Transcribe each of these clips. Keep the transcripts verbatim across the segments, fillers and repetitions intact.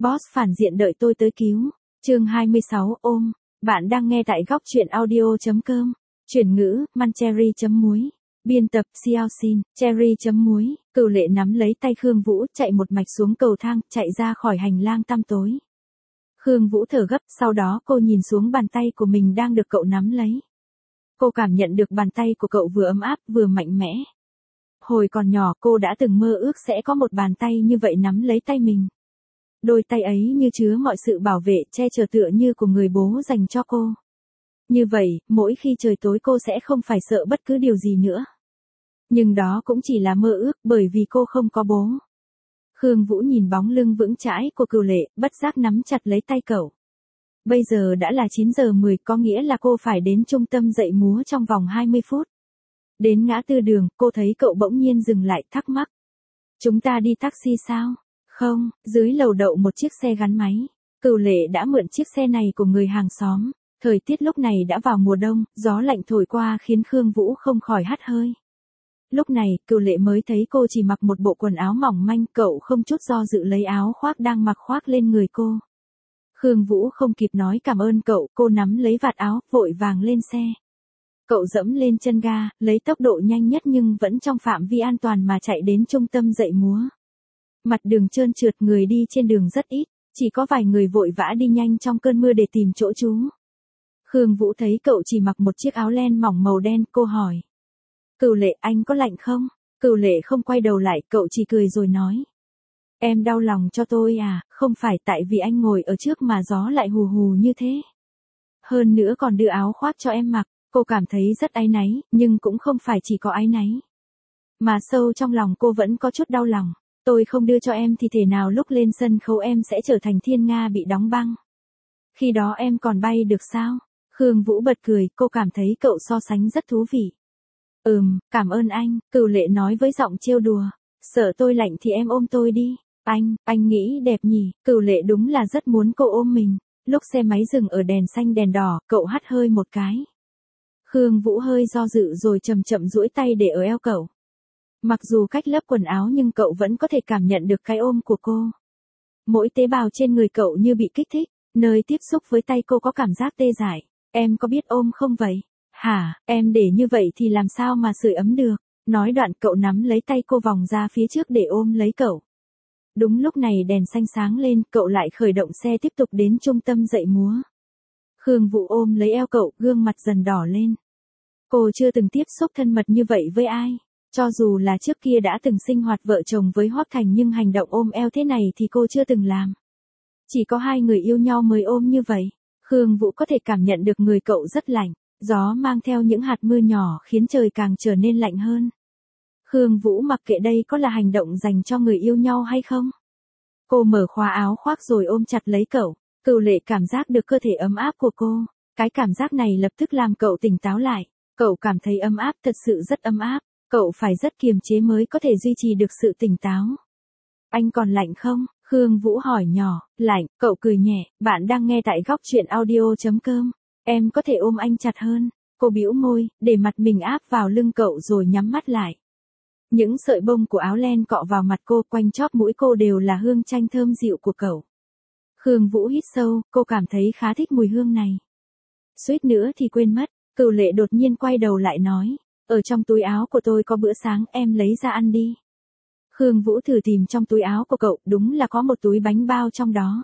Boss phản diện đợi tôi tới cứu. Chương hai mươi sáu ôm. Bạn đang nghe tại góc truyện audio.com. Chuyển ngữ, Mancherry chấm muối. Biên tập, Xiao Xin, Cherry chấm muối. Cửu Lệ nắm lấy tay Khương Vũ, chạy một mạch xuống cầu thang, chạy ra khỏi hành lang tăm tối. Khương Vũ thở gấp, sau đó cô nhìn xuống bàn tay của mình đang được cậu nắm lấy. Cô cảm nhận được bàn tay của cậu vừa ấm áp, vừa mạnh mẽ. Hồi còn nhỏ cô đã từng mơ ước sẽ có một bàn tay như vậy nắm lấy tay mình. Đôi tay ấy như chứa mọi sự bảo vệ, che chở tựa như của người bố dành cho cô. Như vậy, mỗi khi trời tối cô sẽ không phải sợ bất cứ điều gì nữa. Nhưng đó cũng chỉ là mơ ước, bởi vì cô không có bố. Khương Vũ nhìn bóng lưng vững chãi của Cửu Lệ, bất giác nắm chặt lấy tay cậu. Bây giờ đã là chín giờ mười, có nghĩa là cô phải đến trung tâm dạy múa trong vòng hai mươi phút. Đến ngã tư đường, cô thấy cậu bỗng nhiên dừng lại, thắc mắc. Chúng ta đi taxi sao? Không, dưới lầu đậu một chiếc xe gắn máy. Cửu Lệ đã mượn chiếc xe này của người hàng xóm. Thời tiết lúc này đã vào mùa đông, gió lạnh thổi qua khiến Khương Vũ không khỏi hắt hơi. Lúc này, Cửu Lệ mới thấy cô chỉ mặc một bộ quần áo mỏng manh, cậu không chút do dự lấy áo khoác đang mặc khoác lên người cô. Khương Vũ không kịp nói cảm ơn cậu, cô nắm lấy vạt áo, vội vàng lên xe. Cậu dẫm lên chân ga, lấy tốc độ nhanh nhất nhưng vẫn trong phạm vi an toàn mà chạy đến trung tâm dạy múa. Mặt đường trơn trượt, người đi trên đường rất ít, chỉ có vài người vội vã đi nhanh trong cơn mưa để tìm chỗ trú. Khương Vũ thấy cậu chỉ mặc một chiếc áo len mỏng màu đen, cô hỏi. Cửu Lệ, anh có lạnh không? Cửu Lệ không quay đầu lại, cậu chỉ cười rồi nói. Em đau lòng cho tôi à, không phải tại vì anh ngồi ở trước mà gió lại hù hù như thế. Hơn nữa còn đưa áo khoác cho em mặc, cô cảm thấy rất áy náy, nhưng cũng không phải chỉ có áy náy. Mà sâu trong lòng cô vẫn có chút đau lòng. Tôi không đưa cho em thì thể nào lúc lên sân khấu em sẽ trở thành thiên nga bị đóng băng. Khi đó em còn bay được sao? Khương Vũ bật cười, cô cảm thấy cậu so sánh rất thú vị. Ừm, cảm ơn anh, Cửu Lệ nói với giọng trêu đùa. Sợ tôi lạnh thì em ôm tôi đi. Anh, anh nghĩ đẹp nhỉ? Cửu Lệ đúng là rất muốn cô ôm mình. Lúc xe máy dừng ở đèn xanh đèn đỏ, cậu hắt hơi một cái. Khương Vũ hơi do dự rồi chậm chậm duỗi tay để ở eo cậu. Mặc dù cách lớp quần áo nhưng cậu vẫn có thể cảm nhận được cái ôm của cô. Mỗi tế bào trên người cậu như bị kích thích, nơi tiếp xúc với tay cô có cảm giác tê dại. Em có biết ôm không vậy? Hả, em để như vậy thì làm sao mà sưởi ấm được? Nói đoạn cậu nắm lấy tay cô vòng ra phía trước để ôm lấy cậu. Đúng lúc này đèn xanh sáng lên, cậu lại khởi động xe tiếp tục đến trung tâm dạy múa. Khương Vũ ôm lấy eo cậu, gương mặt dần đỏ lên. Cô chưa từng tiếp xúc thân mật như vậy với ai. Cho dù là trước kia đã từng sinh hoạt vợ chồng với Hoắc Thành nhưng hành động ôm eo thế này thì cô chưa từng làm. Chỉ có hai người yêu nhau mới ôm như vậy. Khương Vũ có thể cảm nhận được người cậu rất lạnh. Gió mang theo những hạt mưa nhỏ khiến trời càng trở nên lạnh hơn. Khương Vũ mặc kệ đây có là hành động dành cho người yêu nhau hay không. Cô mở khóa áo khoác rồi ôm chặt lấy cậu. Cửu Lệ cảm giác được cơ thể ấm áp của cô. Cái cảm giác này lập tức làm cậu tỉnh táo lại. Cậu cảm thấy ấm áp, thật sự rất ấm áp. Cậu phải rất kiềm chế mới có thể duy trì được sự tỉnh táo. Anh còn lạnh không? Khương Vũ hỏi nhỏ. Lạnh, cậu cười nhẹ. Bạn đang nghe tại góc truyện audio.com. Em có thể ôm anh chặt hơn. Cô bĩu môi, để mặt mình áp vào lưng cậu rồi nhắm mắt lại. Những sợi bông của áo len cọ vào mặt cô, quanh chóp mũi cô đều là hương chanh thơm dịu của cậu. Khương Vũ hít sâu, cô cảm thấy khá thích mùi hương này. Suýt nữa thì quên mất, Cửu Lệ đột nhiên quay đầu lại nói. Ở trong túi áo của tôi có bữa sáng, em lấy ra ăn đi. Khương Vũ thử tìm trong túi áo của cậu, đúng là có một túi bánh bao trong đó.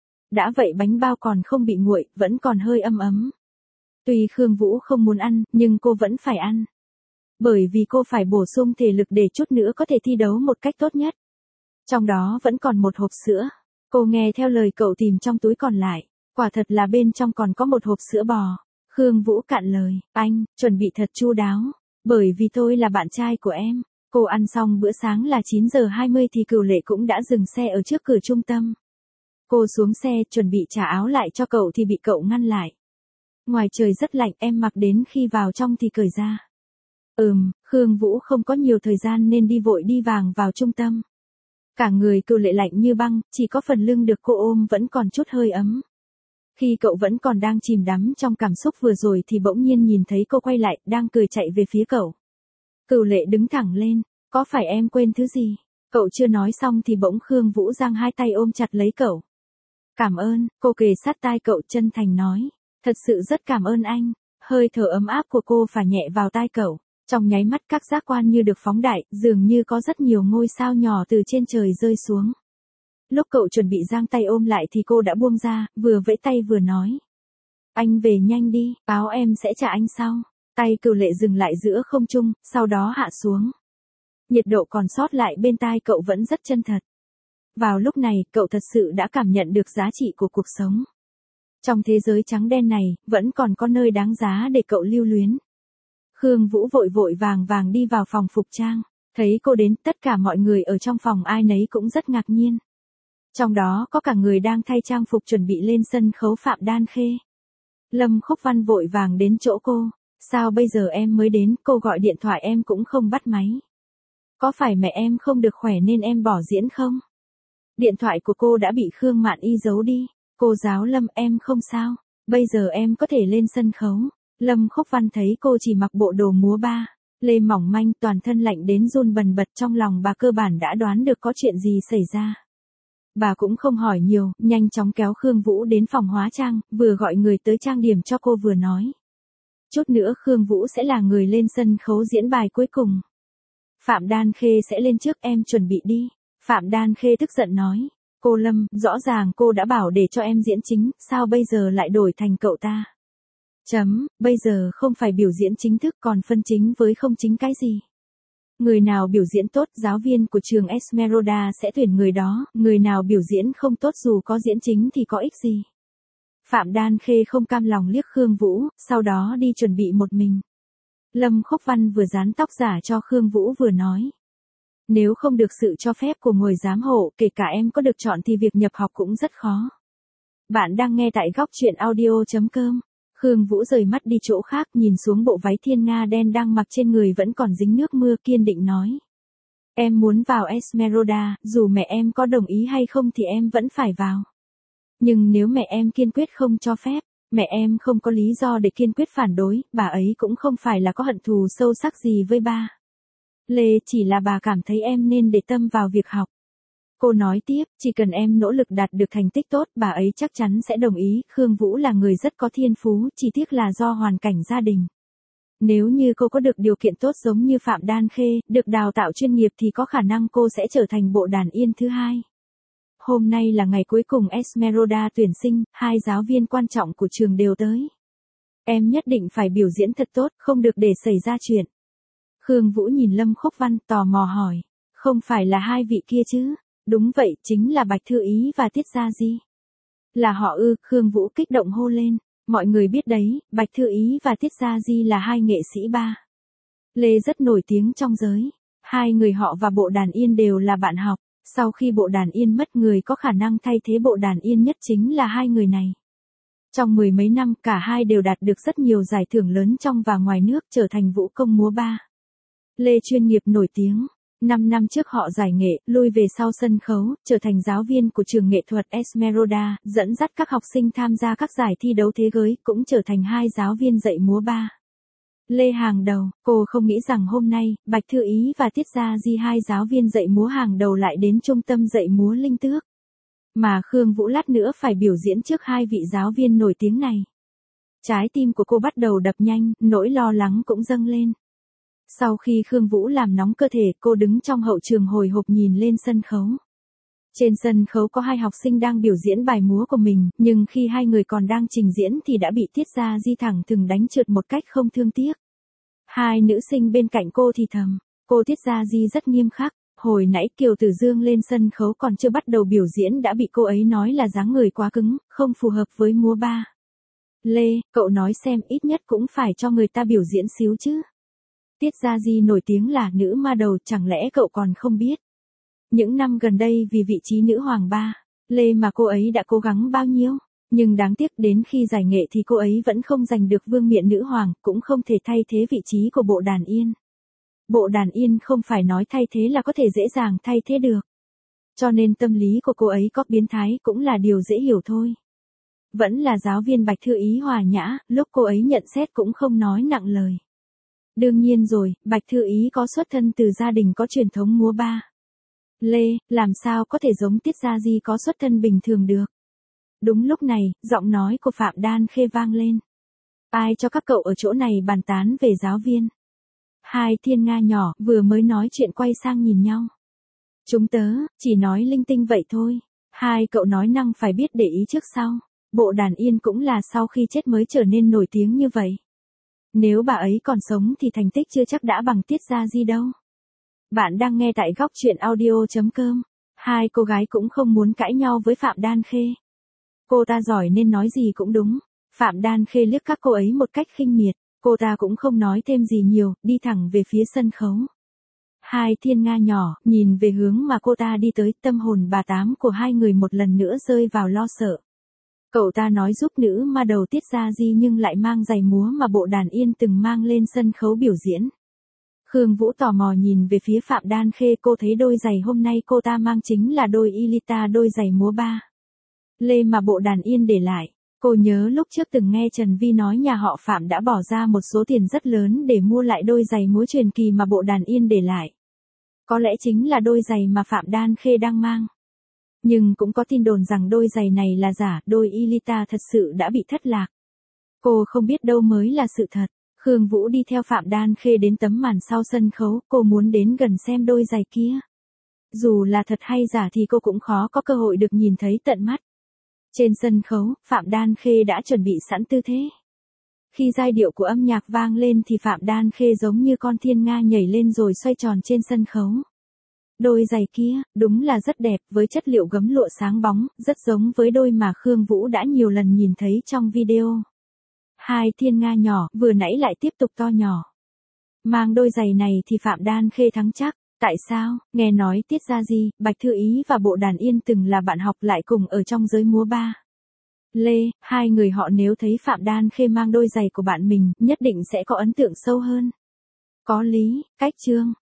Đã vậy bánh bao còn không bị nguội, vẫn còn hơi ấm ấm. Tuy Khương Vũ không muốn ăn, nhưng cô vẫn phải ăn. Bởi vì cô phải bổ sung thể lực để chút nữa có thể thi đấu một cách tốt nhất. Trong đó vẫn còn một hộp sữa. Cô nghe theo lời cậu tìm trong túi còn lại. Quả thật là bên trong còn có một hộp sữa bò. Khương Vũ cạn lời, anh, chuẩn bị thật chu đáo. Bởi vì tôi là bạn trai của em. Cô ăn xong bữa sáng là chín giờ hai mươi thì Cửu Lệ cũng đã dừng xe ở trước cửa trung tâm. Cô xuống xe chuẩn bị trả áo lại cho cậu thì bị cậu ngăn lại. Ngoài trời rất lạnh, em mặc đến khi vào trong thì cởi ra. Ừm, Khương Vũ không có nhiều thời gian nên đi vội đi vàng vào trung tâm. Cả người Cửu Lệ lạnh như băng, chỉ có phần lưng được cô ôm vẫn còn chút hơi ấm. Khi cậu vẫn còn đang chìm đắm trong cảm xúc vừa rồi thì bỗng nhiên nhìn thấy cô quay lại, đang cười chạy về phía cậu. Cửu Lệ đứng thẳng lên, có phải em quên thứ gì? Cậu chưa nói xong thì bỗng Khương Vũ giang hai tay ôm chặt lấy cậu. Cảm ơn, cô kề sát tai cậu chân thành nói. Thật sự rất cảm ơn anh. Hơi thở ấm áp của cô phả nhẹ vào tai cậu. Trong nháy mắt các giác quan như được phóng đại, dường như có rất nhiều ngôi sao nhỏ từ trên trời rơi xuống. Lúc cậu chuẩn bị giang tay ôm lại thì cô đã buông ra, vừa vẫy tay vừa nói. Anh về nhanh đi, báo em sẽ trả anh sau. Tay Cửu Lệ dừng lại giữa không trung, sau đó hạ xuống. Nhiệt độ còn sót lại bên tai cậu vẫn rất chân thật. Vào lúc này, cậu thật sự đã cảm nhận được giá trị của cuộc sống. Trong thế giới trắng đen này, vẫn còn có nơi đáng giá để cậu lưu luyến. Khương Vũ vội vội vàng vàng đi vào phòng phục trang. Thấy cô đến, tất cả mọi người ở trong phòng ai nấy cũng rất ngạc nhiên. Trong đó có cả người đang thay trang phục chuẩn bị lên sân khấu Phạm Đan Khê. Lâm Khúc Văn vội vàng đến chỗ cô. Sao bây giờ em mới đến, cô gọi điện thoại em cũng không bắt máy. Có phải mẹ em không được khỏe nên em bỏ diễn không? Điện thoại của cô đã bị Khương Mạn Y giấu đi. Cô giáo Lâm, em không sao. Bây giờ em có thể lên sân khấu. Lâm Khúc Văn thấy cô chỉ mặc bộ đồ múa ba lê mỏng manh, toàn thân lạnh đến run bần bật, trong lòng bà cơ bản đã đoán được có chuyện gì xảy ra. Bà cũng không hỏi nhiều, nhanh chóng kéo Khương Vũ đến phòng hóa trang, vừa gọi người tới trang điểm cho cô vừa nói. Chút nữa Khương Vũ sẽ là người lên sân khấu diễn bài cuối cùng. Phạm Đan Khê sẽ lên trước, em chuẩn bị đi. Phạm Đan Khê tức giận nói. Cô Lâm, rõ ràng cô đã bảo để cho em diễn chính, sao bây giờ lại đổi thành cậu ta? Chấm, bây giờ không phải biểu diễn chính thức còn phân chính với không chính cái gì. Người nào biểu diễn tốt, giáo viên của trường Esmeralda sẽ tuyển người đó, người nào biểu diễn không tốt dù có diễn chính thì có ích gì. Phạm Đan Khê không cam lòng liếc Khương Vũ, sau đó đi chuẩn bị một mình. Lâm Khúc Văn vừa dán tóc giả cho Khương Vũ vừa nói. Nếu không được sự cho phép của người giám hộ, kể cả em có được chọn thì việc nhập học cũng rất khó. Bạn đang nghe tại góc truyện audio chấm com. Khương Vũ rời mắt đi chỗ khác, nhìn xuống bộ váy thiên nga đen đang mặc trên người vẫn còn dính nước mưa, kiên định nói. Em muốn vào Esmeralda, dù mẹ em có đồng ý hay không thì em vẫn phải vào. Nhưng nếu mẹ em kiên quyết không cho phép, mẹ em không có lý do để kiên quyết phản đối, bà ấy cũng không phải là có hận thù sâu sắc gì với ba Lê, chỉ là bà cảm thấy em nên để tâm vào việc học. Cô nói tiếp, chỉ cần em nỗ lực đạt được thành tích tốt, bà ấy chắc chắn sẽ đồng ý. Khương Vũ là người rất có thiên phú, chỉ tiếc là do hoàn cảnh gia đình. Nếu như cô có được điều kiện tốt giống như Phạm Đan Khê, được đào tạo chuyên nghiệp thì có khả năng cô sẽ trở thành bộ đàn yên thứ hai. Hôm nay là ngày cuối cùng Esmeralda tuyển sinh, hai giáo viên quan trọng của trường đều tới. Em nhất định phải biểu diễn thật tốt, không được để xảy ra chuyện. Khương Vũ nhìn Lâm Khúc Văn tò mò hỏi, không phải là hai vị kia chứ? Đúng vậy, chính là Bạch Thư Ý và Tiết Gia Di. Là họ ư? Khương Vũ kích động hô lên. Mọi người biết đấy, Bạch Thư Ý và Tiết Gia Di là hai nghệ sĩ ba Lê rất nổi tiếng trong giới. Hai người họ và bộ đàn yên đều là bạn học. Sau khi bộ đàn yên mất, người có khả năng thay thế bộ đàn yên nhất chính là hai người này. Trong mười mấy năm, cả hai đều đạt được rất nhiều giải thưởng lớn trong và ngoài nước, trở thành vũ công múa ba Lê chuyên nghiệp nổi tiếng. Năm năm trước họ giải nghệ, lui về sau sân khấu, trở thành giáo viên của trường nghệ thuật Esmeralda, dẫn dắt các học sinh tham gia các giải thi đấu thế giới, cũng trở thành hai giáo viên dạy múa ba Lê hàng đầu. Cô không nghĩ rằng hôm nay, Bạch Thư Ý và Tiết Gia Di, hai giáo viên dạy múa hàng đầu, lại đến trung tâm dạy múa Linh Tước. Mà Khương Vũ lát nữa phải biểu diễn trước hai vị giáo viên nổi tiếng này. Trái tim của cô bắt đầu đập nhanh, nỗi lo lắng cũng dâng lên. Sau khi Khương Vũ làm nóng cơ thể, cô đứng trong hậu trường hồi hộp nhìn lên sân khấu. Trên sân khấu có hai học sinh đang biểu diễn bài múa của mình, nhưng khi hai người còn đang trình diễn thì đã bị Tiết Gia Di thẳng thừng đánh trượt một cách không thương tiếc. Hai nữ sinh bên cạnh cô thì thầm, cô Tiết Gia Di rất nghiêm khắc. Hồi nãy Kiều Tử Dương lên sân khấu còn chưa bắt đầu biểu diễn đã bị cô ấy nói là dáng người quá cứng, không phù hợp với múa ba Lê, cậu nói xem, ít nhất cũng phải cho người ta biểu diễn xíu chứ. Tiết Gia Di nổi tiếng là nữ ma đầu, chẳng lẽ cậu còn không biết? Những năm gần đây vì vị trí nữ hoàng ba Lê mà cô ấy đã cố gắng bao nhiêu, nhưng đáng tiếc đến khi giải nghệ thì cô ấy vẫn không giành được vương miện nữ hoàng, cũng không thể thay thế vị trí của bộ đàn yên. Bộ đàn yên không phải nói thay thế là có thể dễ dàng thay thế được. Cho nên tâm lý của cô ấy có biến thái cũng là điều dễ hiểu thôi. Vẫn là giáo viên Bạch Thư Ý hòa nhã, lúc cô ấy nhận xét cũng không nói nặng lời. Đương nhiên rồi, Bạch Thư Ý có xuất thân từ gia đình có truyền thống múa ba Lê, làm sao có thể giống Tiết Gia Di có xuất thân bình thường được. Đúng lúc này, giọng nói của Phạm Đan Khê vang lên. Ai cho các cậu ở chỗ này bàn tán về giáo viên? Hai thiên nga nhỏ vừa mới nói chuyện quay sang nhìn nhau. Chúng tớ, chỉ nói linh tinh vậy thôi. Hai cậu nói năng phải biết để ý trước sau. Bộ đàn yên cũng là sau khi chết mới trở nên nổi tiếng như vậy. Nếu bà ấy còn sống thì thành tích chưa chắc đã bằng Tiết Gia Di đâu. Bạn đang nghe tại góc truyện audio.com. Hai cô gái cũng không muốn cãi nhau với Phạm Đan Khê. Cô ta giỏi nên nói gì cũng đúng. Phạm Đan Khê liếc các cô ấy một cách khinh miệt. Cô ta cũng không nói thêm gì nhiều, đi thẳng về phía sân khấu. Hai thiên nga nhỏ, nhìn về hướng mà cô ta đi tới, tâm hồn bà tám của hai người một lần nữa rơi vào lo sợ. Cậu ta nói giúp nữ ma đầu Tiết Gia Di nhưng lại mang giày múa mà bộ đàn yên từng mang lên sân khấu biểu diễn. Khương Vũ tò mò nhìn về phía Phạm Đan Khê, cô thấy đôi giày hôm nay cô ta mang chính là đôi Elita, đôi giày múa ba lê mà bộ đàn yên để lại. Cô nhớ lúc trước từng nghe Trần Vi nói nhà họ Phạm đã bỏ ra một số tiền rất lớn để mua lại đôi giày múa truyền kỳ mà bộ đàn yên để lại. Có lẽ chính là đôi giày mà Phạm Đan Khê đang mang. Nhưng cũng có tin đồn rằng đôi giày này là giả, đôi Elita thật sự đã bị thất lạc. Cô không biết đâu mới là sự thật. Khương Vũ đi theo Phạm Đan Khê đến tấm màn sau sân khấu, cô muốn đến gần xem đôi giày kia. Dù là thật hay giả thì cô cũng khó có cơ hội được nhìn thấy tận mắt. Trên sân khấu, Phạm Đan Khê đã chuẩn bị sẵn tư thế. Khi giai điệu của âm nhạc vang lên thì Phạm Đan Khê giống như con thiên nga nhảy lên rồi xoay tròn trên sân khấu. Đôi giày kia, đúng là rất đẹp, với chất liệu gấm lụa sáng bóng, rất giống với đôi mà Khương Vũ đã nhiều lần nhìn thấy trong video. Hai thiên nga nhỏ, vừa nãy lại tiếp tục to nhỏ. Mang đôi giày này thì Phạm Đan Khê thắng chắc. Tại sao? Nghe nói Tiết Gia Di, Bạch Thư Ý và bộ đàn yên từng là bạn học lại cùng ở trong giới múa ba lê, hai người họ nếu thấy Phạm Đan Khê mang đôi giày của bạn mình, nhất định sẽ có ấn tượng sâu hơn. Có lý, cách chương.